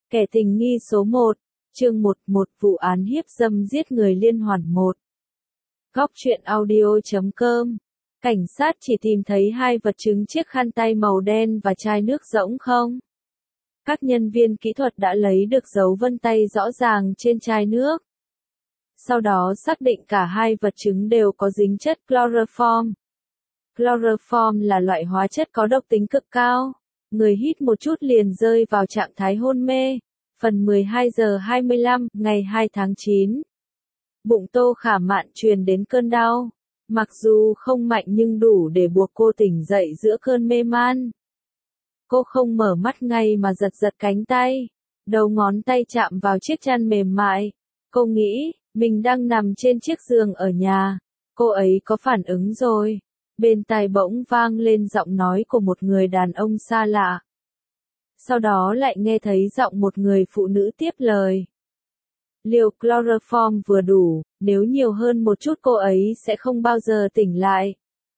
Kẻ tình nghi số 1, chương 11 vụ án hiếp dâm giết người liên hoàn 1. Góc truyện audio.com. Cảnh sát chỉ tìm thấy hai vật chứng chiếc khăn tay màu đen và chai nước rỗng không. Các nhân viên kỹ thuật đã lấy được dấu vân tay rõ ràng trên chai nước. Sau đó xác định cả hai vật chứng đều có dính chất chloroform. Chloroform là loại hóa chất có độc tính cực cao. Người hít một chút liền rơi vào trạng thái hôn mê. Phần 12 giờ 25, ngày 2 tháng 9. Bụng Tô Khả Mạn truyền đến cơn đau. Mặc dù không mạnh nhưng đủ để buộc cô tỉnh dậy giữa cơn mê man. Cô không mở mắt ngay mà giật giật cánh tay. Đầu ngón tay chạm vào chiếc chăn mềm mại. Cô nghĩ, mình đang nằm trên chiếc giường ở nhà. Cô ấy có phản ứng rồi. Bên tai bỗng vang lên giọng nói của một người đàn ông xa lạ. Sau đó lại nghe thấy giọng một người phụ nữ tiếp lời. Liều chloroform vừa đủ, nếu nhiều hơn một chút cô ấy sẽ không bao giờ tỉnh lại.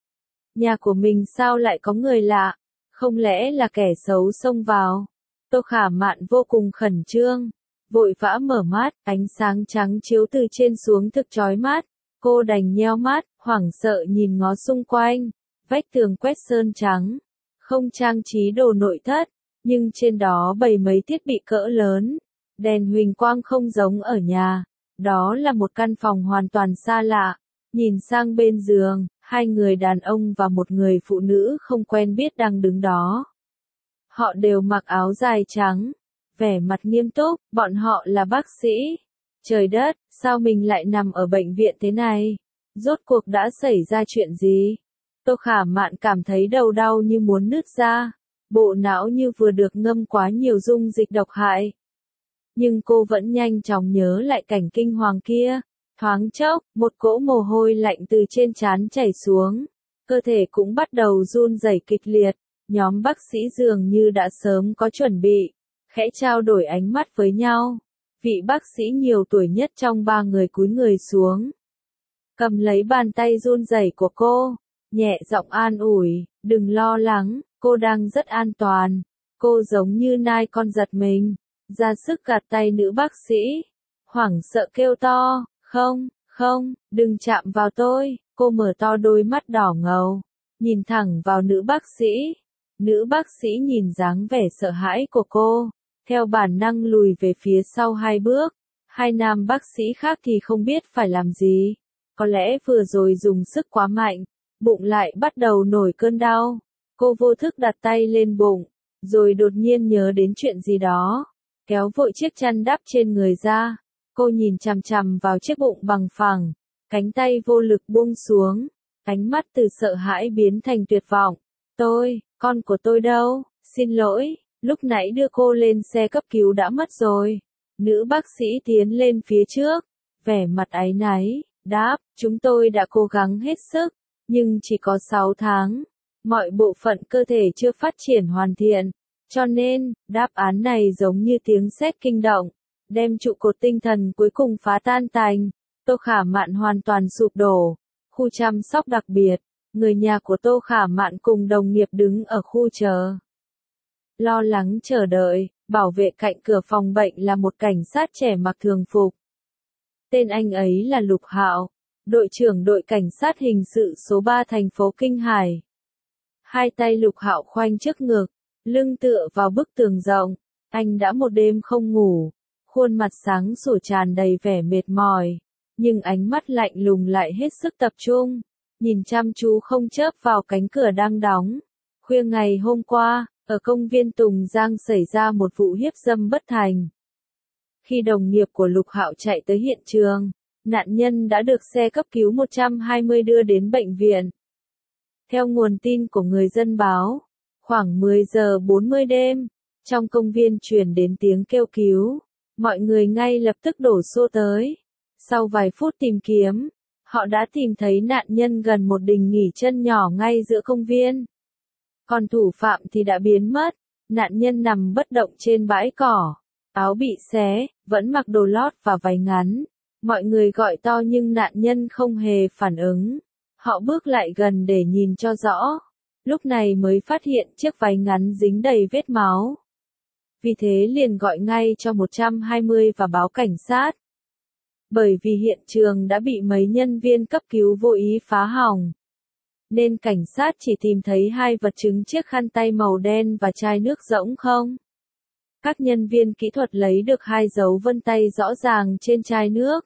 Nhà của mình sao lại có người lạ? Không lẽ là kẻ xấu xông vào? Tô Khả Mạn vô cùng khẩn trương, vội vã mở mắt, ánh sáng trắng chiếu từ trên xuống thực chói mắt. Cô đành nheo mắt, hoảng sợ nhìn ngó xung quanh, vách tường quét sơn trắng, không trang trí đồ nội thất, nhưng trên đó bày mấy thiết bị cỡ lớn, đèn huỳnh quang không giống ở nhà. Đó là một căn phòng hoàn toàn xa lạ. Nhìn sang bên giường, hai người đàn ông và một người phụ nữ không quen biết đang đứng đó. Họ đều mặc áo dài trắng, vẻ mặt nghiêm túc, bọn họ là bác sĩ. Trời đất, sao mình lại nằm ở bệnh viện thế này? Rốt cuộc đã xảy ra chuyện gì? Tô Khả Mạn cảm thấy đầu đau như muốn nứt ra, bộ não như vừa được ngâm quá nhiều dung dịch độc hại. Nhưng cô vẫn nhanh chóng nhớ lại cảnh kinh hoàng kia. Thoáng chốc, một cỗ mồ hôi lạnh từ trên trán chảy xuống. Cơ thể cũng bắt đầu run rẩy kịch liệt. Nhóm bác sĩ dường như đã sớm có chuẩn bị, khẽ trao đổi ánh mắt với nhau. Vị bác sĩ nhiều tuổi nhất trong ba người cúi người xuống, cầm lấy bàn tay run rẩy của cô, nhẹ giọng an ủi, đừng lo lắng, cô đang rất an toàn. Cô giống như nai con giật mình, ra sức gạt tay nữ bác sĩ, hoảng sợ kêu to, không, đừng chạm vào tôi. Cô mở to đôi mắt đỏ ngầu, nhìn thẳng vào nữ bác sĩ. Nữ bác sĩ nhìn dáng vẻ sợ hãi của cô, theo bản năng lùi về phía sau hai bước. Hai nam bác sĩ khác thì không biết phải làm gì. Có lẽ vừa rồi dùng sức quá mạnh, bụng lại bắt đầu nổi cơn đau. Cô vô thức đặt tay lên bụng, rồi đột nhiên nhớ đến chuyện gì đó, kéo vội chiếc chăn đắp trên người ra. Cô nhìn chằm chằm vào chiếc bụng bằng phẳng, cánh tay vô lực buông xuống, ánh mắt từ sợ hãi biến thành tuyệt vọng. Con của tôi đâu? Xin lỗi, lúc nãy đưa cô lên xe cấp cứu đã mất rồi. Nữ bác sĩ tiến lên phía trước, vẻ mặt áy náy, đáp, chúng tôi đã cố gắng hết sức, nhưng chỉ có 6 tháng. Mọi bộ phận cơ thể chưa phát triển hoàn thiện, cho nên, đáp án này giống như tiếng sét kinh động, đem trụ cột tinh thần cuối cùng phá tan tành. Tô Khả Mạn hoàn toàn sụp đổ. Khu chăm sóc đặc biệt, người nhà của Tô Khả Mạn cùng đồng nghiệp đứng ở khu chờ. Lo lắng chờ đợi, bảo vệ cạnh cửa phòng bệnh là một cảnh sát trẻ mặc thường phục. Tên anh ấy là Lục Hạo, đội trưởng đội cảnh sát hình sự số 3 thành phố Kinh Hải. Hai tay Lục Hạo khoanh trước ngực, lưng tựa vào bức tường rộng. Anh đã một đêm không ngủ, khuôn mặt sáng sủa tràn đầy vẻ mệt mỏi, nhưng ánh mắt lạnh lùng lại hết sức tập trung, nhìn chăm chú không chớp vào cánh cửa đang đóng. Khuya ngày hôm qua, ở công viên Tùng Giang xảy ra một vụ hiếp dâm bất thành. Khi đồng nghiệp của Lục Hạo chạy tới hiện trường, nạn nhân đã được xe cấp cứu 120 đưa đến bệnh viện. Theo nguồn tin của người dân báo, khoảng 10 giờ 40 đêm, trong công viên truyền đến tiếng kêu cứu. Mọi người ngay lập tức đổ xô tới. Sau vài phút tìm kiếm, họ đã tìm thấy nạn nhân gần một đình nghỉ chân nhỏ ngay giữa công viên. Còn thủ phạm thì đã biến mất. Nạn nhân nằm bất động trên bãi cỏ, áo bị xé, vẫn mặc đồ lót và váy ngắn. Mọi người gọi to nhưng nạn nhân không hề phản ứng. Họ bước lại gần để nhìn cho rõ. Lúc này mới phát hiện chiếc váy ngắn dính đầy vết máu. vì thế liền gọi ngay cho 120 và báo cảnh sát. Bởi vì hiện trường đã bị mấy nhân viên cấp cứu vô ý phá hỏng, nên cảnh sát chỉ tìm thấy hai vật chứng chiếc khăn tay màu đen và chai nước rỗng không. Các nhân viên kỹ thuật lấy được hai dấu vân tay rõ ràng trên chai nước.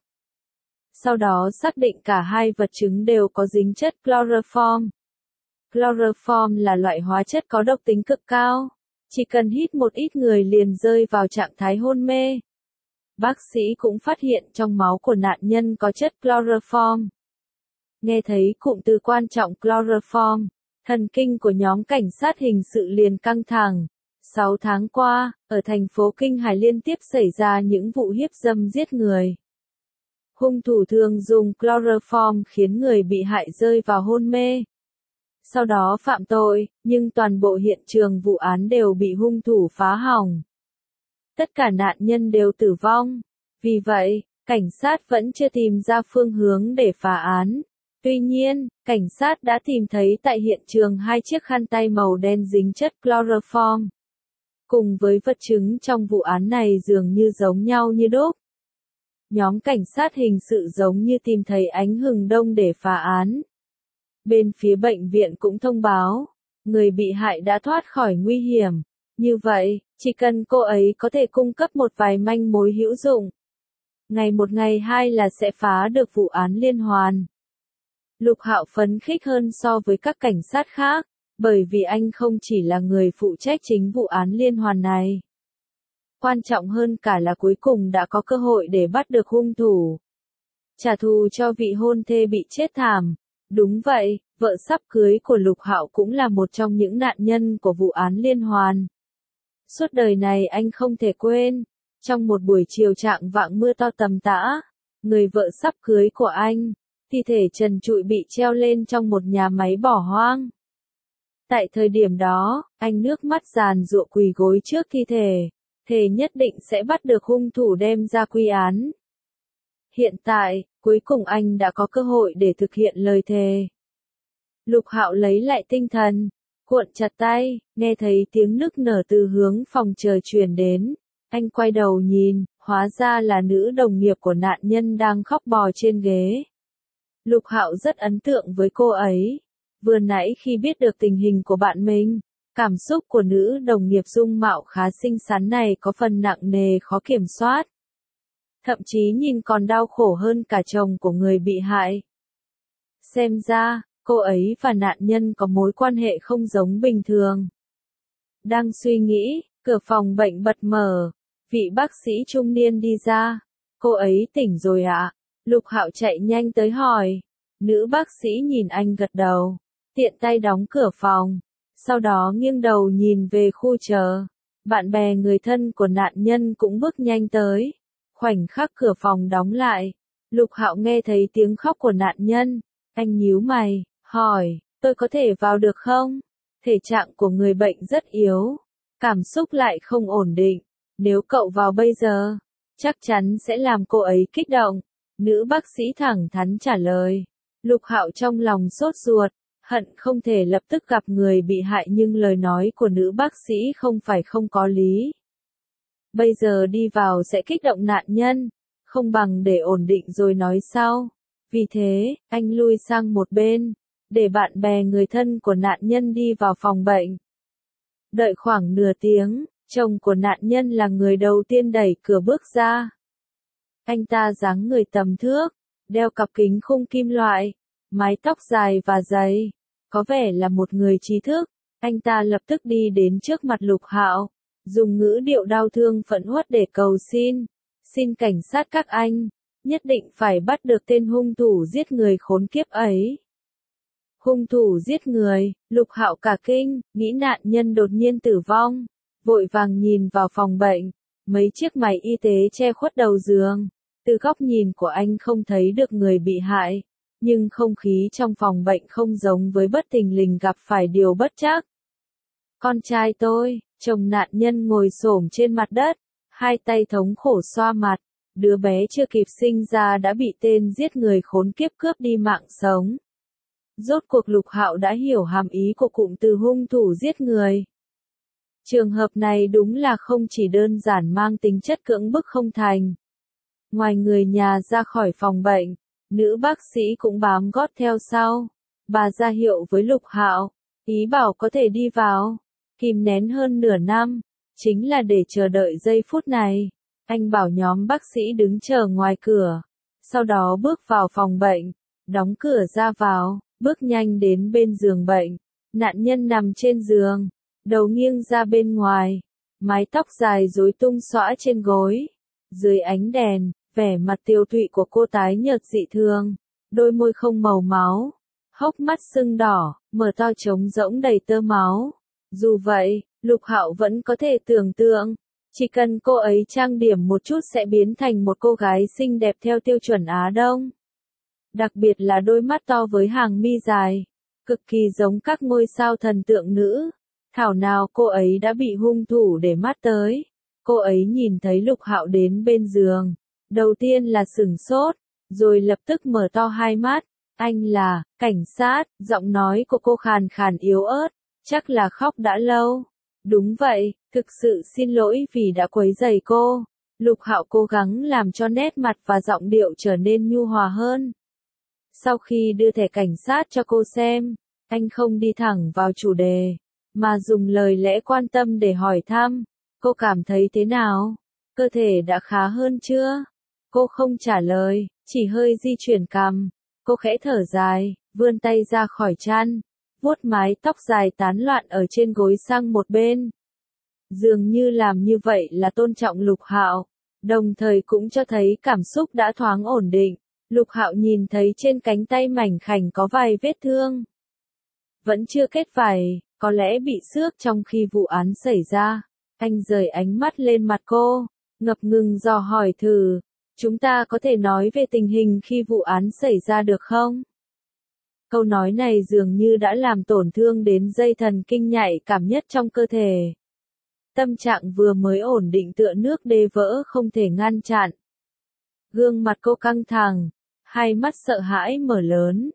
Sau đó xác định cả hai vật chứng đều có dính chất chloroform. Chloroform là loại hóa chất có độc tính cực cao. Chỉ cần hít một ít người liền rơi vào trạng thái hôn mê. Bác sĩ cũng phát hiện trong máu của nạn nhân có chất chloroform. Nghe thấy cụm từ quan trọng chloroform, thần kinh của nhóm cảnh sát hình sự liền căng thẳng. 6 tháng qua, ở thành phố Kinh Hải liên tiếp xảy ra những vụ hiếp dâm giết người. Hung thủ thường dùng chloroform khiến người bị hại rơi vào hôn mê. Sau đó phạm tội, nhưng toàn bộ hiện trường vụ án đều bị hung thủ phá hỏng. Tất cả nạn nhân đều tử vong. Vì vậy, cảnh sát vẫn chưa tìm ra phương hướng để phá án. Tuy nhiên, cảnh sát đã tìm thấy tại hiện trường hai chiếc khăn tay màu đen dính chất chloroform. Cùng với vật chứng trong vụ án này dường như giống nhau như đúc. Nhóm cảnh sát hình sự giống như tìm thấy ánh hừng đông để phá án. Bên phía bệnh viện cũng thông báo, người bị hại đã thoát khỏi nguy hiểm. Như vậy, chỉ cần cô ấy có thể cung cấp một vài manh mối hữu dụng. Ngày một ngày hai là sẽ phá được vụ án liên hoàn. Lục Hạo phấn khích hơn so với các cảnh sát khác, bởi vì anh không chỉ là người phụ trách chính vụ án liên hoàn này. Quan trọng hơn cả là cuối cùng đã có cơ hội để bắt được hung thủ. Trả thù cho vị hôn thê bị chết thảm. Đúng vậy, vợ sắp cưới của Lục Hạo cũng là một trong những nạn nhân của vụ án liên hoàn. Suốt đời này anh không thể quên. Trong một buổi chiều trạng vạng mưa to tầm tã, người vợ sắp cưới của anh, thi thể trần trụi bị treo lên trong một nhà máy bỏ hoang. Tại thời điểm đó, anh nước mắt giàn giụa quỳ gối trước thi thể, thề nhất định sẽ bắt được hung thủ đem ra quy án. Hiện tại, cuối cùng anh đã có cơ hội để thực hiện lời thề. Lục Hạo lấy lại tinh thần, cuộn chặt tay, nghe thấy tiếng nức nở từ hướng phòng chờ truyền đến. Anh quay đầu nhìn, hóa ra là nữ đồng nghiệp của nạn nhân đang khóc bò trên ghế. Lục Hạo rất ấn tượng với cô ấy. Vừa nãy khi biết được tình hình của bạn mình, cảm xúc của nữ đồng nghiệp dung mạo khá xinh xắn này có phần nặng nề khó kiểm soát. Thậm chí nhìn còn đau khổ hơn cả chồng của người bị hại. Xem ra, cô ấy và nạn nhân có mối quan hệ không giống bình thường. Đang suy nghĩ, cửa phòng bệnh bật mở. Vị bác sĩ trung niên đi ra. Cô ấy tỉnh rồi ạ? Lục Hạo chạy nhanh tới hỏi. Nữ bác sĩ nhìn anh gật đầu. Tiện tay đóng cửa phòng. Sau đó nghiêng đầu nhìn về khu chờ. Bạn bè người thân của nạn nhân cũng bước nhanh tới. Khoảnh khắc cửa phòng đóng lại. Lục Hạo nghe thấy tiếng khóc của nạn nhân. Anh nhíu mày, hỏi, tôi có thể vào được không? Thể trạng của người bệnh rất yếu. Cảm xúc lại không ổn định. Nếu cậu vào bây giờ, chắc chắn sẽ làm cô ấy kích động. Nữ bác sĩ thẳng thắn trả lời. Lục Hạo trong lòng sốt ruột, hận không thể lập tức gặp người bị hại nhưng lời nói của nữ bác sĩ không phải không có lý. Bây giờ đi vào sẽ kích động nạn nhân, không bằng để ổn định rồi nói sau. Vì thế, anh lui sang một bên, để bạn bè người thân của nạn nhân đi vào phòng bệnh. Đợi khoảng nửa tiếng, chồng của nạn nhân là người đầu tiên đẩy cửa bước ra. Anh ta dáng người tầm thước, đeo cặp kính khung kim loại, mái tóc dài và dày, có vẻ là một người trí thức. Anh ta lập tức đi đến trước mặt Lục Hạo, dùng ngữ điệu đau thương phẫn uất để cầu xin. Xin cảnh sát các anh, nhất định phải bắt được tên hung thủ giết người khốn kiếp ấy. Hung thủ giết người, Lục Hạo cả kinh, nghĩ nạn nhân đột nhiên tử vong, vội vàng nhìn vào phòng bệnh, mấy chiếc máy y tế che khuất đầu giường. Từ góc nhìn của anh không thấy được người bị hại, nhưng không khí trong phòng bệnh không giống với bất thình lình gặp phải điều bất trắc. Con trai tôi, chồng nạn nhân ngồi xổm trên mặt đất, hai tay thống khổ xoa mặt, đứa bé chưa kịp sinh ra đã bị tên giết người khốn kiếp cướp đi mạng sống. Rốt cuộc Lục Hạo đã hiểu hàm ý của cụm từ hung thủ giết người. Trường hợp này đúng là không chỉ đơn giản mang tính chất cưỡng bức không thành. Ngoài người nhà ra khỏi phòng bệnh, nữ bác sĩ cũng bám gót theo sau. Bà ra hiệu với Lục Hạo, ý bảo có thể đi vào. Kìm nén hơn nửa năm, chính là để chờ đợi giây phút này. Anh bảo nhóm bác sĩ đứng chờ ngoài cửa, sau đó bước vào phòng bệnh, đóng cửa ra vào, bước nhanh đến bên giường bệnh. Nạn nhân nằm trên giường, đầu nghiêng ra bên ngoài, mái tóc dài rối tung xõa trên gối. Dưới ánh đèn, vẻ mặt tiêu tụy của cô tái nhợt dị thường, đôi môi không màu máu, hốc mắt sưng đỏ, mở to trống rỗng đầy tơ máu. Dù vậy, Lục Hạo vẫn có thể tưởng tượng, chỉ cần cô ấy trang điểm một chút sẽ biến thành một cô gái xinh đẹp theo tiêu chuẩn Á Đông. Đặc biệt là đôi mắt to với hàng mi dài, cực kỳ giống các ngôi sao thần tượng nữ. Thảo nào cô ấy đã bị hung thủ để mắt tới. Cô ấy nhìn thấy Lục Hạo đến bên giường, đầu tiên là sửng sốt, rồi lập tức mở to hai mắt. Anh là cảnh sát, giọng nói của cô khàn khàn yếu ớt, chắc là khóc đã lâu. Đúng vậy, thực sự xin lỗi vì đã quấy rầy cô. Lục Hạo cố gắng làm cho nét mặt và giọng điệu trở nên nhu hòa hơn. Sau khi đưa thẻ cảnh sát cho cô xem, anh không đi thẳng vào chủ đề, mà dùng lời lẽ quan tâm để hỏi thăm, cô cảm thấy thế nào? Cơ thể đã khá hơn chưa? Cô không trả lời, chỉ hơi di chuyển cằm. Cô khẽ thở dài, vươn tay ra khỏi chăn, vuốt mái tóc dài tán loạn ở trên gối sang một bên. Dường như làm như vậy là tôn trọng Lục Hạo, đồng thời cũng cho thấy cảm xúc đã thoáng ổn định. Lục Hạo nhìn thấy trên cánh tay mảnh khảnh có vài vết thương. Vẫn chưa kết vảy, có lẽ bị xước trong khi vụ án xảy ra. Anh rời ánh mắt lên mặt cô, ngập ngừng dò hỏi thử, chúng ta có thể nói về tình hình khi vụ án xảy ra được không? Câu nói này dường như đã làm tổn thương đến dây thần kinh nhạy cảm nhất trong cơ thể. Tâm trạng vừa mới ổn định tựa nước đê vỡ không thể ngăn chặn. Gương mặt cô căng thẳng, hai mắt sợ hãi mở lớn.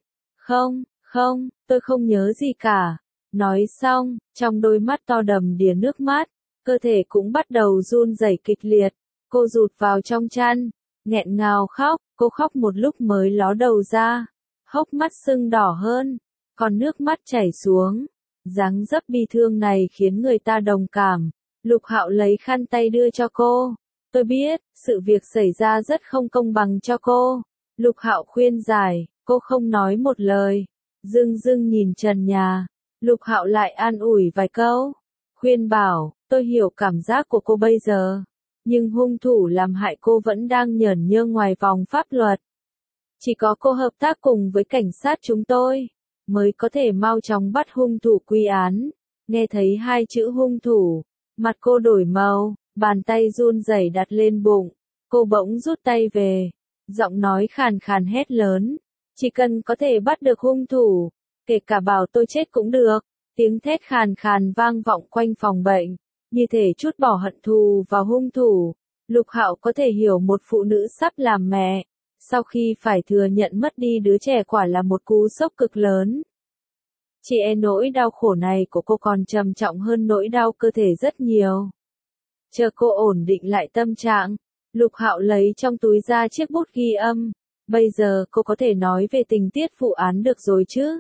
Không, tôi không nhớ gì cả. Nói xong, trong đôi mắt to đầm đìa nước mắt, cơ thể cũng bắt đầu run rẩy kịch liệt. Cô rụt vào trong chăn, nghẹn ngào khóc, cô khóc một lúc mới ló đầu ra. Hốc mắt sưng đỏ hơn, còn nước mắt chảy xuống. Dáng dấp bi thương này khiến người ta đồng cảm. Lục Hạo lấy khăn tay đưa cho cô. Tôi biết, sự việc xảy ra rất không công bằng cho cô. Lục Hạo khuyên giải, cô không nói một lời. Dưng dưng nhìn trần nhà. Lục Hạo lại an ủi vài câu. Khuyên bảo, tôi hiểu cảm giác của cô bây giờ. Nhưng hung thủ làm hại cô vẫn đang nhởn nhơ ngoài vòng pháp luật. Chỉ có cô hợp tác cùng với cảnh sát chúng tôi, mới có thể mau chóng bắt hung thủ quy án. Nghe thấy hai chữ hung thủ, mặt cô đổi màu, bàn tay run rẩy đặt lên bụng. Cô bỗng rút tay về, giọng nói khàn khàn hét lớn. Chỉ cần có thể bắt được hung thủ, kể cả bảo tôi chết cũng được. Tiếng thét khàn khàn vang vọng quanh phòng bệnh, như thể trút bỏ hận thù vào hung thủ. Lục Hạo có thể hiểu một phụ nữ sắp làm mẹ, sau khi phải thừa nhận mất đi đứa trẻ quả là một cú sốc cực lớn. Chỉ e nỗi đau khổ này của cô còn trầm trọng hơn nỗi đau cơ thể rất nhiều. Chờ cô ổn định lại tâm trạng, Lục Hạo lấy trong túi ra chiếc bút ghi âm. Bây giờ cô có thể nói về tình tiết vụ án được rồi chứ?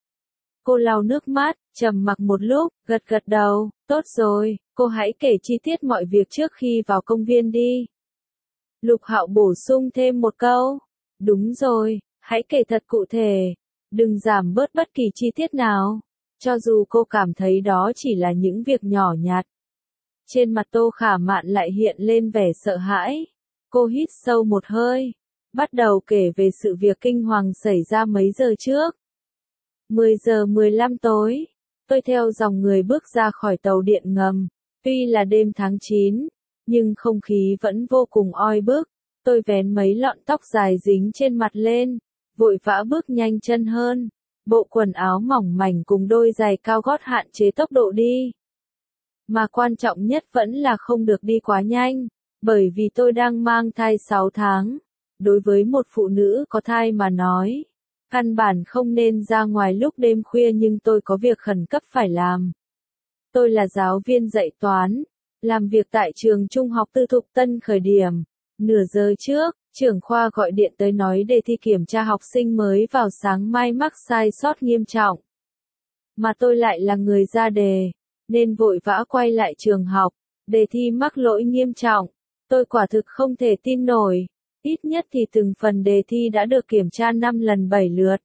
Cô lau nước mắt, trầm mặc một lúc, gật gật đầu. Tốt rồi, cô hãy kể chi tiết mọi việc trước khi vào công viên đi. Lục Hạo bổ sung thêm một câu. Đúng rồi, hãy kể thật cụ thể. Đừng giảm bớt bất kỳ chi tiết nào. Cho dù cô cảm thấy đó chỉ là những việc nhỏ nhặt. Trên mặt Tô Khả Mạn lại hiện lên vẻ sợ hãi. Cô hít sâu một hơi, bắt đầu kể về sự việc kinh hoàng xảy ra mấy giờ trước. 10 giờ 15 tối, tôi theo dòng người bước ra khỏi tàu điện ngầm. Tuy là đêm tháng 9, nhưng không khí vẫn vô cùng oi bức. Tôi vén mấy lọn tóc dài dính trên mặt lên, vội vã bước nhanh chân hơn. Bộ quần áo mỏng mảnh cùng đôi giày cao gót hạn chế tốc độ đi. Mà quan trọng nhất vẫn là không được đi quá nhanh, bởi vì tôi đang mang thai 6 tháng. Đối với một phụ nữ có thai mà nói, căn bản không nên ra ngoài lúc đêm khuya nhưng tôi có việc khẩn cấp phải làm. Tôi là giáo viên dạy toán, làm việc tại trường trung học tư thục Tân Khởi Điểm. Nửa giờ trước, trưởng khoa gọi điện tới nói đề thi kiểm tra học sinh mới vào sáng mai mắc sai sót nghiêm trọng. Mà tôi lại là người ra đề, nên vội vã quay lại trường học, đề thi mắc lỗi nghiêm trọng. Tôi quả thực không thể tin nổi, ít nhất thì từng phần đề thi đã được kiểm tra 5 lần 7 lượt.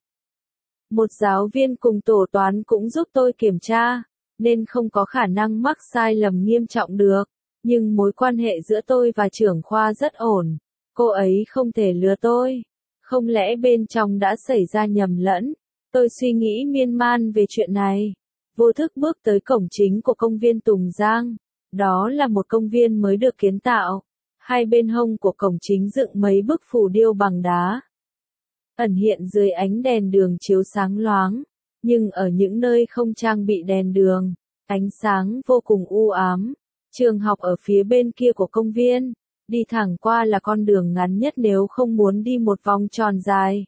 Một giáo viên cùng tổ toán cũng giúp tôi kiểm tra, nên không có khả năng mắc sai lầm nghiêm trọng được. Nhưng mối quan hệ giữa tôi và trưởng khoa rất ổn, cô ấy không thể lừa tôi. Không lẽ bên trong đã xảy ra nhầm lẫn? Tôi suy nghĩ miên man về chuyện này. Vô thức bước tới cổng chính của công viên Tùng Giang. Đó là một công viên mới được kiến tạo. Hai bên hông của cổng chính dựng mấy bức phù điêu bằng đá, ẩn hiện dưới ánh đèn đường chiếu sáng loáng. Nhưng ở những nơi không trang bị đèn đường, ánh sáng vô cùng u ám. Trường học ở phía bên kia của công viên, đi thẳng qua là con đường ngắn nhất nếu không muốn đi một vòng tròn dài.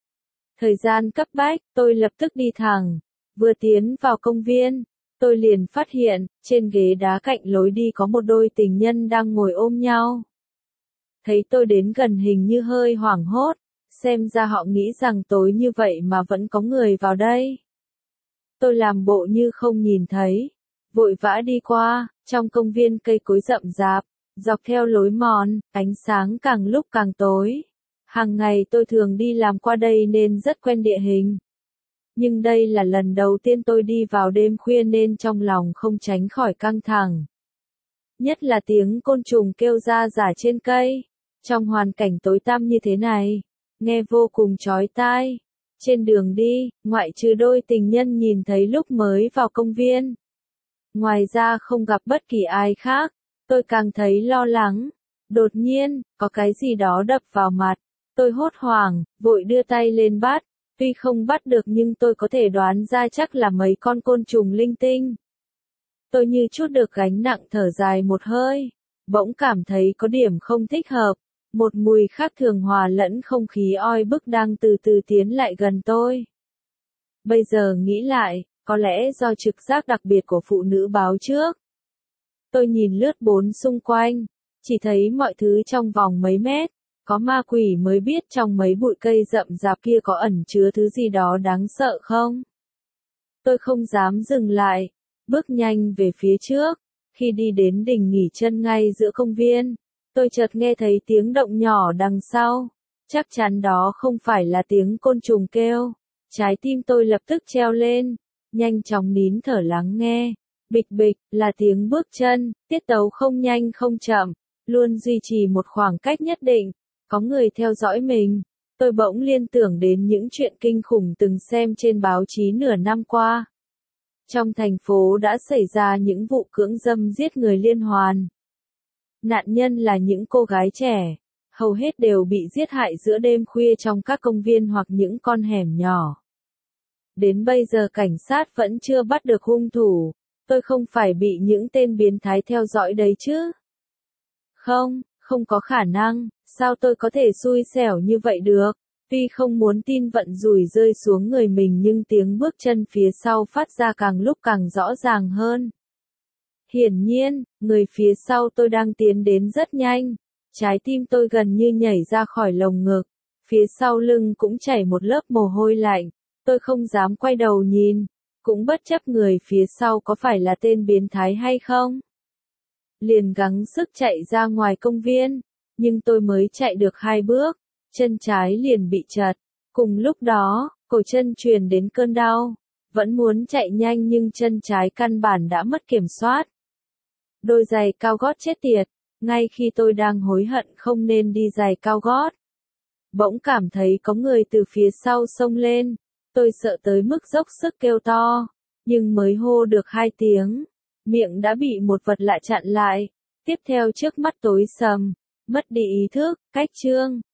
Thời gian cấp bách, tôi lập tức đi thẳng. Vừa tiến vào công viên, tôi liền phát hiện, trên ghế đá cạnh lối đi có một đôi tình nhân đang ngồi ôm nhau. Thấy tôi đến gần hình như hơi hoảng hốt, xem ra họ nghĩ rằng tối như vậy mà vẫn có người vào đây. Tôi làm bộ như không nhìn thấy, vội vã đi qua. Trong công viên cây cối rậm rạp, dọc theo lối mòn, ánh sáng càng lúc càng tối. Hàng ngày tôi thường đi làm qua đây nên rất quen địa hình. Nhưng đây là lần đầu tiên tôi đi vào đêm khuya nên trong lòng không tránh khỏi căng thẳng. Nhất là tiếng côn trùng kêu ra rả trên cây. Trong hoàn cảnh tối tăm như thế này, nghe vô cùng chói tai. Trên đường đi, ngoại trừ đôi tình nhân nhìn thấy lúc mới vào công viên, ngoài ra không gặp bất kỳ ai khác. Tôi càng thấy lo lắng. Đột nhiên, có cái gì đó đập vào mặt. Tôi hốt hoảng, vội đưa tay lên bắt. Tuy không bắt được nhưng tôi có thể đoán ra chắc là mấy con côn trùng linh tinh. Tôi như trút được gánh nặng thở dài một hơi. Bỗng cảm thấy có điểm không thích hợp. Một mùi khác thường hòa lẫn không khí oi bức đang từ từ tiến lại gần tôi. Bây giờ nghĩ lại, có lẽ do trực giác đặc biệt của phụ nữ báo trước. Tôi nhìn lướt bốn xung quanh, chỉ thấy mọi thứ trong vòng mấy mét. Có ma quỷ mới biết trong mấy bụi cây rậm rạp kia có ẩn chứa thứ gì đó đáng sợ không? Tôi không dám dừng lại, bước nhanh về phía trước. Khi đi đến đình nghỉ chân ngay giữa công viên, tôi chợt nghe thấy tiếng động nhỏ đằng sau. Chắc chắn đó không phải là tiếng côn trùng kêu. Trái tim tôi lập tức treo lên, nhanh chóng nín thở lắng nghe. Bịch bịch, là tiếng bước chân, tiết tấu không nhanh không chậm, luôn duy trì một khoảng cách nhất định. Có người theo dõi mình. Tôi bỗng liên tưởng đến những chuyện kinh khủng từng xem trên báo chí nửa năm qua. Trong thành phố đã xảy ra những vụ cưỡng dâm giết người liên hoàn. Nạn nhân là những cô gái trẻ, hầu hết đều bị giết hại giữa đêm khuya trong các công viên hoặc những con hẻm nhỏ. Đến bây giờ cảnh sát vẫn chưa bắt được hung thủ. Tôi không phải bị những tên biến thái theo dõi đấy chứ? Không có khả năng, sao tôi có thể xui xẻo như vậy được? Tuy không muốn tin vận rủi rơi xuống người mình nhưng tiếng bước chân phía sau phát ra càng lúc càng rõ ràng hơn. Hiển nhiên, người phía sau tôi đang tiến đến rất nhanh. Trái tim tôi gần như nhảy ra khỏi lồng ngực. Phía sau lưng cũng chảy một lớp mồ hôi lạnh. Tôi không dám quay đầu nhìn, cũng bất chấp người phía sau có phải là tên biến thái hay không. Liền gắng sức chạy ra ngoài công viên, nhưng tôi mới chạy được 2 bước, chân trái liền bị trật. Cùng lúc đó, cổ chân truyền đến cơn đau. Vẫn muốn chạy nhanh nhưng chân trái căn bản đã mất kiểm soát. Đôi giày cao gót chết tiệt, ngay khi tôi đang hối hận không nên đi giày cao gót. Bỗng cảm thấy có người từ phía sau xông lên. Tôi sợ tới mức dốc sức kêu to, nhưng mới hô được 2 tiếng. Miệng đã bị một vật lạ chặn lại. Tiếp theo trước mắt tối sầm, mất đi ý thức, cách chương.